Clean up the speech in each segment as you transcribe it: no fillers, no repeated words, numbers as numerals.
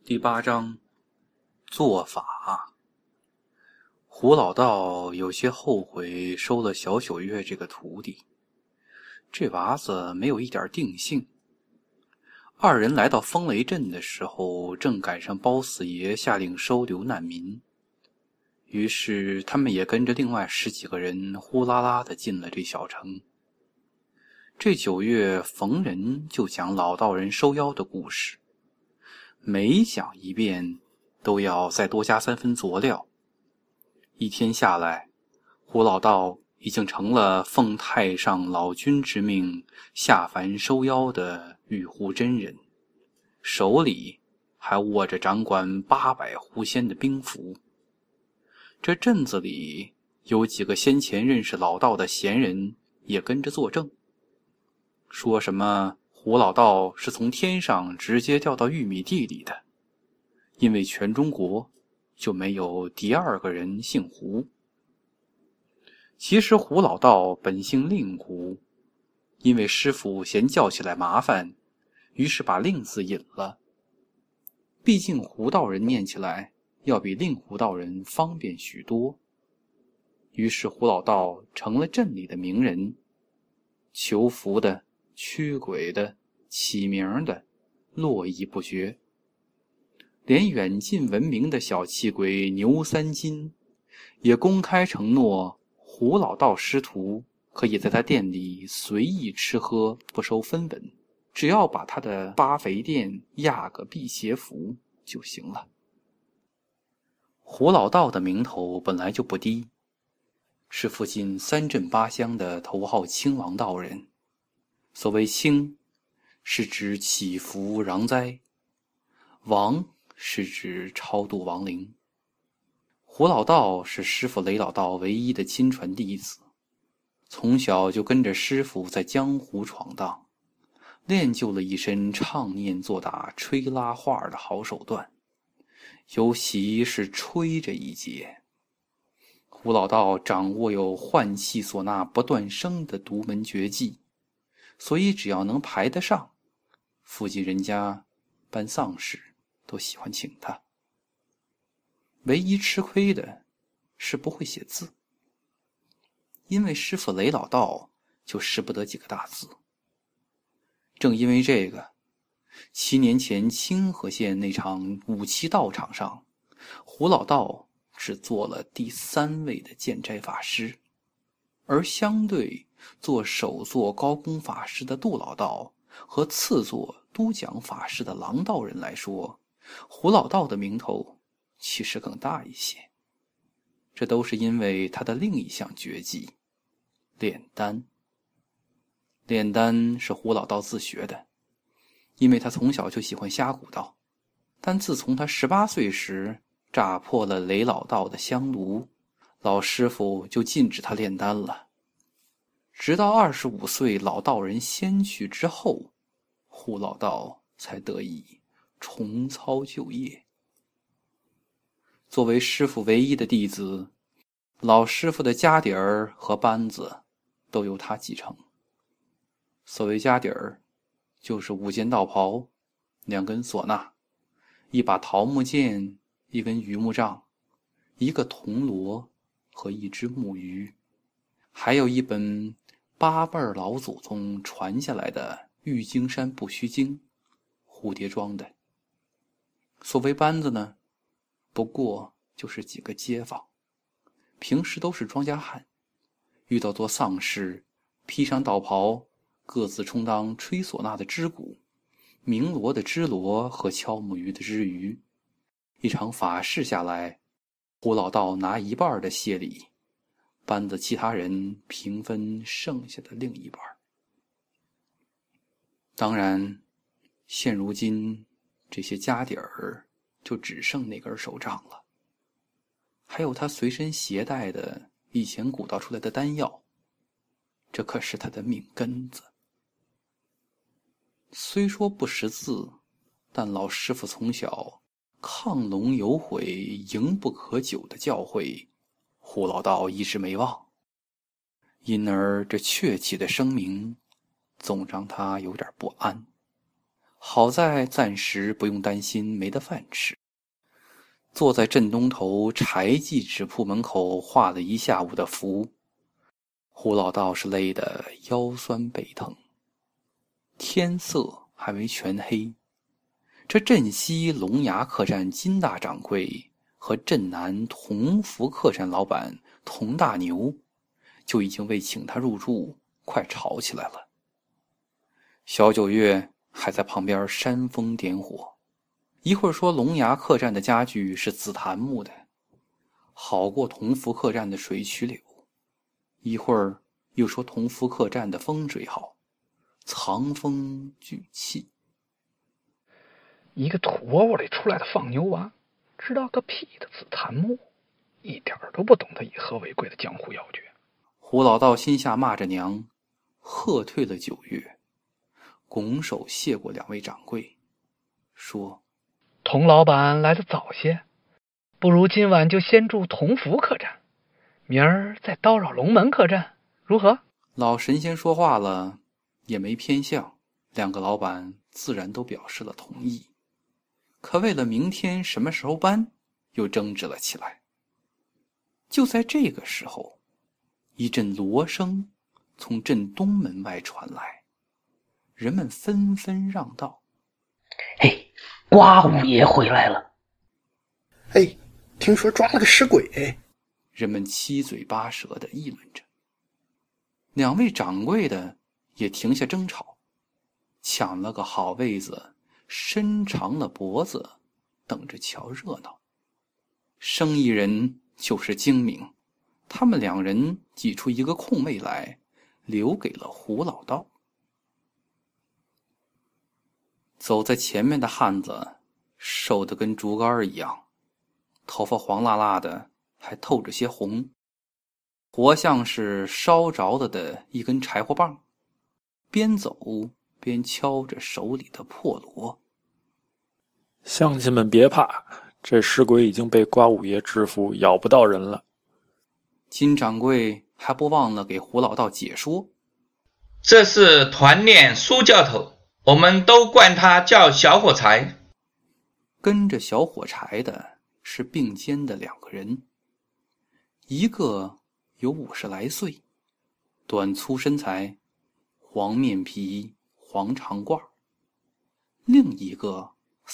第8章做法。胡老道有些后悔收了小九月这个徒弟，这娃子没有一点定性。二人来到风雷镇的时候，正赶上包四爷下令收留难民，于是他们也跟着另外10几个人呼啦啦地进了这小城。这9月逢人就讲老道人收妖的故事，每讲一遍都要再多加3分佐料。一天下来，胡老道已经成了奉太上老君之命下凡收妖的玉壶真人，手里还握着掌管800狐仙的兵符。这镇子里有几个先前认识老道的闲人也跟着作证，说什么胡老道是从天上直接掉到玉米地里的，因为全中国就没有第2个人姓胡。其实胡老道本姓令狐，因为师傅嫌叫起来麻烦，于是把令字隐了。毕竟胡道人念起来要比令狐道人方便许多，于是胡老道成了镇里的名人，求福的、驱鬼的、起名的络绎不绝。连远近闻名的小气鬼牛三金也公开承诺，胡老道师徒可以在他店里随意吃喝，不收分文，只要把他的八肥店压个辟邪符就行了。胡老道的名头本来就不低，是附近3镇8乡的头号亲王道人。所谓亲，是指祈福攘灾；王是指超度亡灵。胡老道是师傅雷老道唯一的亲传弟子，从小就跟着师傅在江湖闯荡，练就了一身唱念做打吹拉画的好手段，尤其是吹这一节。胡老道掌握有换气唢呐不断声的独门绝技，所以只要能排得上，附近人家办丧事都喜欢请他。唯一吃亏的是不会写字，因为师傅雷老道就识不得几个大字。正因为这个，7年前清河县那场武器道场上，胡老道只做了第3位的建斋法师，而相对做首座高功法师的杜老道和次座都讲法师的郎道人来说，胡老道的名头其实更大一些。这都是因为他的另一项绝技炼丹。炼丹是胡老道自学的，因为他从小就喜欢瞎鼓捣，但自从他18岁时炸破了雷老道的香炉，老师傅就禁止他炼丹了。直到25岁老道人先去之后，胡老道才得以重操旧业。作为师傅唯一的弟子，老师傅的家底儿和班子都由他继承。所谓家底儿，就是5件道袍、2根唢呐、1把桃木剑、1根榆木杖、1个铜锣和1只木鱼，还有一本8辈老祖宗传下来的玉京山不虚经蝴蝶装的。所谓班子呢，不过就是几个街坊，平时都是庄稼汉，遇到做丧事，披上道袍，各自充当吹唢呐的支鼓，鸣锣的支锣和敲木鱼的支鱼。一场法事下来，胡老道拿1半的谢礼，班子其他人平分剩下的另1半。当然，现如今这些家底儿就只剩那根手杖了，还有他随身携带的以前鼓捣出来的丹药，这可是他的命根子。虽说不识字，但老师傅从小亢龙有悔，赢不可久的教诲，胡老道一直没忘，因而这鹊起的声名总让他有点不安。 好在暂时不用担心没得饭吃。坐在镇东头柴记纸铺门口画了一下午的符，胡老道是累得腰酸背疼。天色还没全黑，这镇西龙崖客栈金大掌柜和镇南同福客栈老板佟大牛就已经为请他入住快吵起来了。小九月还在旁边煽风点火，一会儿说龙崖客栈的家具是紫檀木的，好过同福客栈的水曲柳，一会儿又说同福客栈的风水好，藏风聚气。 一个土窝窝里出来的放牛娃，知道个屁的紫檀木，一点都不懂得以和为贵的江湖要诀。 胡老道心下骂着娘，喝退了九月，拱手谢过两位掌柜，说： 童老板来得早些，不如今晚就先住同福客栈，明儿再叨扰龙门客栈，如何？ 老神仙说话了，也没偏向，两个老板自然都表示了同意。可为了明天什么时候搬，又争执了起来。就在这个时候，一阵锣声从镇东门外传来，人们纷纷让道： 嘿，瓜五爷回来了。 哎，听说抓了个尸鬼。 人们七嘴八舌地议论着。两位掌柜的也停下争吵，抢了个好位子，伸长了脖子等着瞧热闹。生意人就是精明，他们两人挤出一个空位来，留给了胡老道。走在前面的汉子瘦得跟竹竿一样，头发黄辣辣的，还透着些红，活像是烧着了的一根柴火棒，边走边敲着手里的破锣。 乡亲们别怕，这尸鬼已经被瓜五爷制服，咬不到人了。 金掌柜还不忘了给胡老道解说： 这是团练苏教头，我们都惯他叫小火柴。 跟着小火柴的是并肩的两个人，一个有50来岁，短粗身材，黄面皮，黄长褂；另一个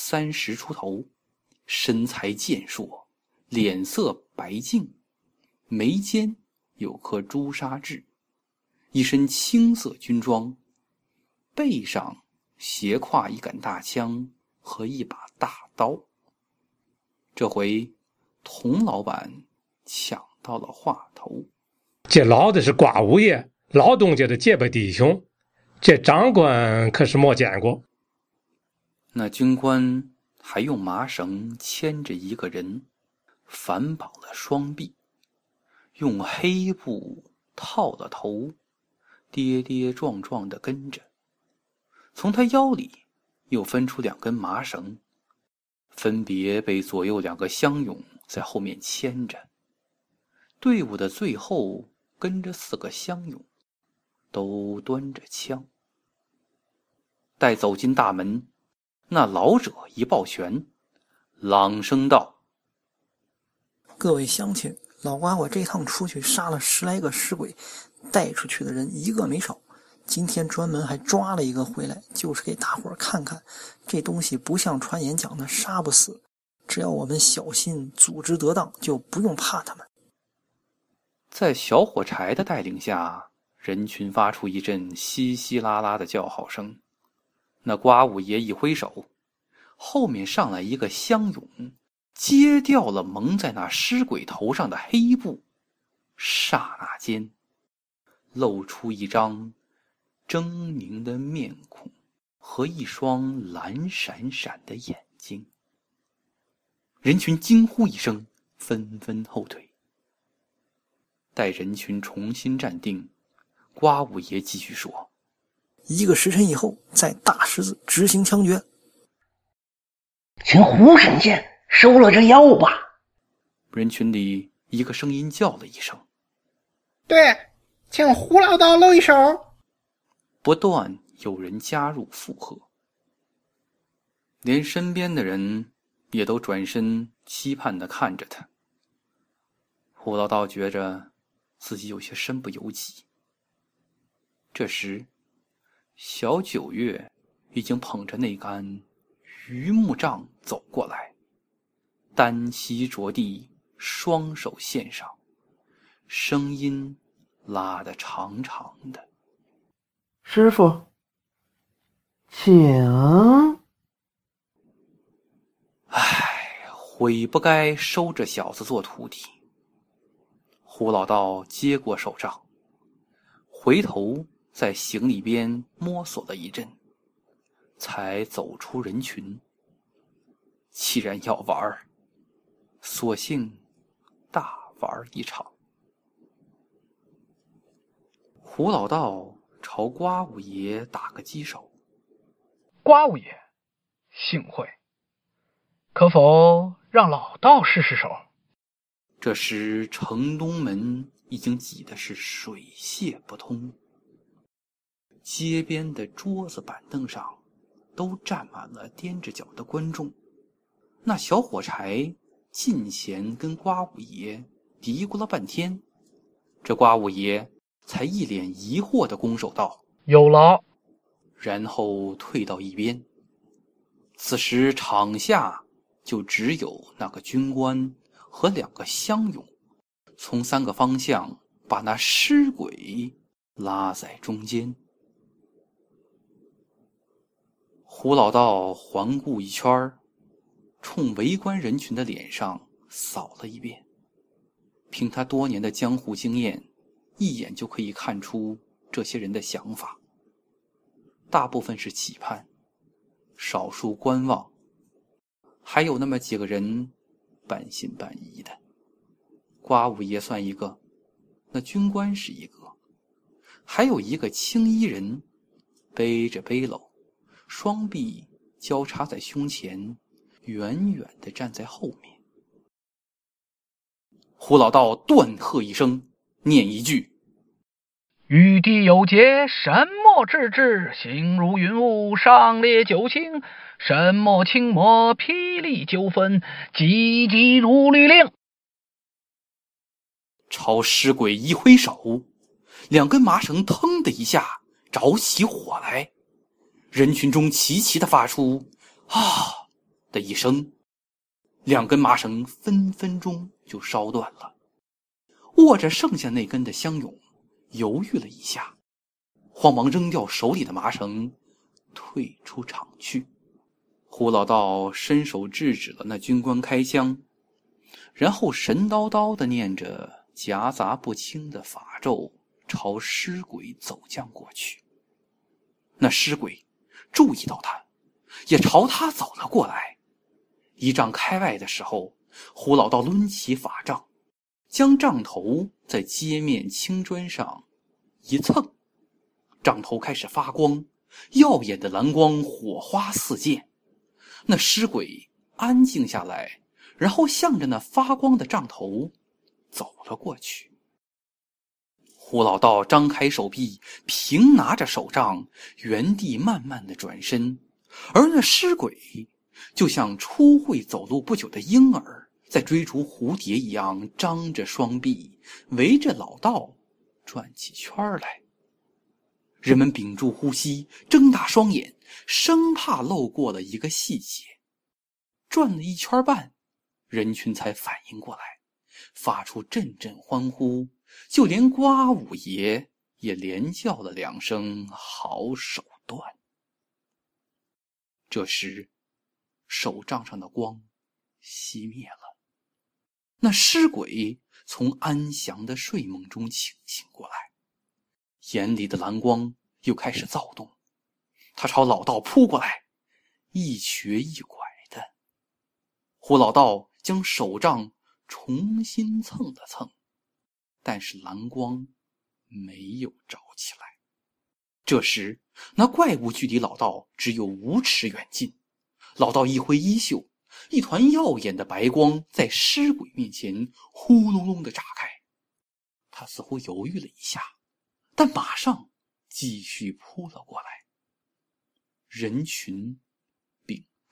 30出头，身材健硕，脸色白净，眉间有颗朱砂痣，一身青色军装，背上斜挎一杆大枪和一把大刀。这回童老板抢到了话头： 这老子是瓜五爷，老东家的结拜弟兄，这长官可是没见过。 那军官还用麻绳牵着一个人，反绑了双臂，用黑布套了头，跌跌撞撞地跟着。从他腰里又分出2根麻绳，分别被左右2个乡勇在后面牵着。队伍的最后跟着4个乡勇，都端着枪。待走进大门，那老者一抱拳，朗声道： 各位乡亲，老瓜我这趟出去杀了10来个尸鬼，带出去的人一个没少。今天专门还抓了一个回来，就是给大伙儿看看，这东西不像传言讲的杀不死，只要我们小心组织得当，就不用怕他们。 在小火柴的带领下，人群发出一阵稀稀拉拉的叫好声。那瓜五爷一挥手，后面上来一个乡勇，揭掉了蒙在那尸鬼头上的黑布，刹那间露出一张狰狞的面孔和一双蓝闪闪的眼睛。人群惊呼一声，纷纷后退。待人群重新站定，瓜五爷继续说 ：1个时辰以后，在大十字执行枪决。 请胡神仙收了这妖吧。 人群里一个声音叫了一声： 对，请胡老道露一手。 不断有人加入附和。 连身边的人也都转身期盼地看着他。胡老道觉着自己有些身不由己。这时，小九月已经捧着那杆榆木杖走过来，单膝着地，双手献上，声音拉得长长的：“ 师傅，请。” 唉，悔不该收这小子做徒弟。胡老道接过手杖，回头在行李边摸索了一阵，才走出人群。既然要玩，索性大玩一场。胡老道朝瓜五爷打个击手：“ 瓜五爷，幸会，可否让老道试试手？” 这时城东门已经挤得是水泄不通，街边的桌子板凳上都站满了踮着脚的观众。那小火柴进前跟瓜五爷嘀咕了半天，这瓜五爷才一脸疑惑地拱手道：“ 有劳。” 然后退到一边。此时场下就只有那个军官和2个乡勇，从3个方向把那尸鬼拉在中间。胡老道环顾一圈，冲围观人群的脸上扫了一遍。凭他多年的江湖经验，一眼就可以看出这些人的想法。大部分是期盼，少数观望，还有那么几个人半信半疑的。瓜五爷算一个，那军官是一个，还有一个青衣人，背着背篓，双臂交叉在胸前，远远地站在后面。胡老道断喝一声，念一句：“ 玉帝有节，神墨治之，形如云雾，上列九卿，神墨轻墨，霹雳九分，急急如律令。” 朝尸鬼一挥手，2根麻绳腾的一下着起火来，人群中齐齐地发出啊的一声，2根麻绳分分钟就烧断了。握着剩下那根的乡勇犹豫了一下，慌忙扔掉手里的麻绳，退出场去。胡老道伸手制止了那军官开枪，然后神叨叨地念着夹杂不清的法咒，朝尸鬼走将过去。那尸鬼注意到他，也朝他走了过来。1丈开外的时候，胡老道抡起法杖，将杖头在街面青砖上一蹭，杖头开始发光，耀眼的蓝光火花四溅。那尸鬼安静下来，然后向着那发光的杖头走了过去。胡老道张开手臂，平拿着手杖，原地慢慢地转身，而那尸鬼就像初会走路不久的婴儿，在追逐蝴蝶一样，张着双臂，围着老道转起圈来。人们屏住呼吸，睁大双眼，生怕漏过了一个细节。转了1圈半，人群才反应过来，发出阵阵欢呼，就连瓜五爷也连叫了2声好手段。这时手杖上的光熄灭了，那尸鬼从安详的睡梦中清醒过来，眼里的蓝光又开始躁动，他朝老道扑过来，一瘸一拐的。胡老道将手杖重新蹭了蹭，但是蓝光没有着起来。这时那怪物距离老道只有5尺远近，老道一挥衣袖，一团耀眼的白光在尸鬼面前呼隆隆地炸开。他似乎犹豫了一下，但马上继续扑了过来。人群屏住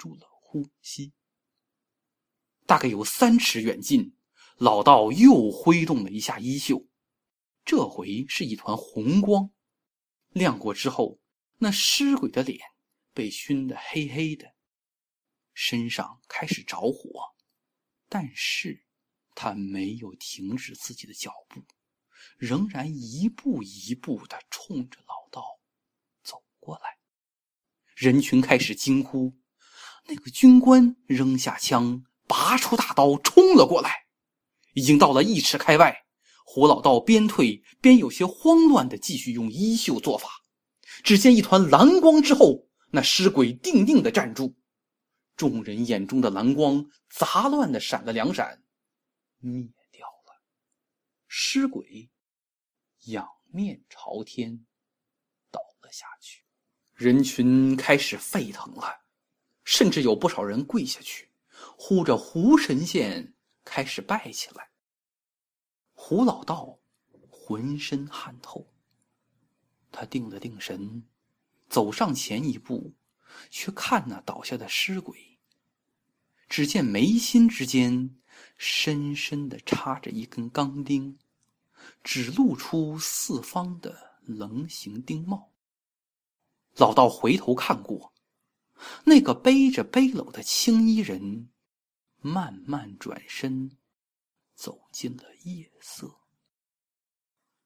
住了呼吸。大概有3尺远近，老道又挥动了一下衣袖，这回是一团红光，亮过之后，那尸鬼的脸被熏得黑黑的，身上开始着火，但是他没有停止自己的脚步，仍然一步一步地冲着老道走过来。人群开始惊呼，那个军官扔下枪，拔出大刀冲了过来，已经到了1尺开外。胡老道边退边有些慌乱地继续用衣袖做法，只见一团蓝光之后，那尸鬼定定地站住，众人眼中的蓝光杂乱地闪了2闪，灭掉了。尸鬼仰面朝天倒了下去。人群开始沸腾了，甚至有不少人跪下去，呼着胡神仙开始拜起来。胡老道浑身汗透，他定了定神，走上前一步，去看那倒下的尸鬼。只见眉心之间深深地插着一根钢钉，只露出4方的棱形钉帽。老道回头看过，那个背着背篓的青衣人慢慢转身，走进了夜色。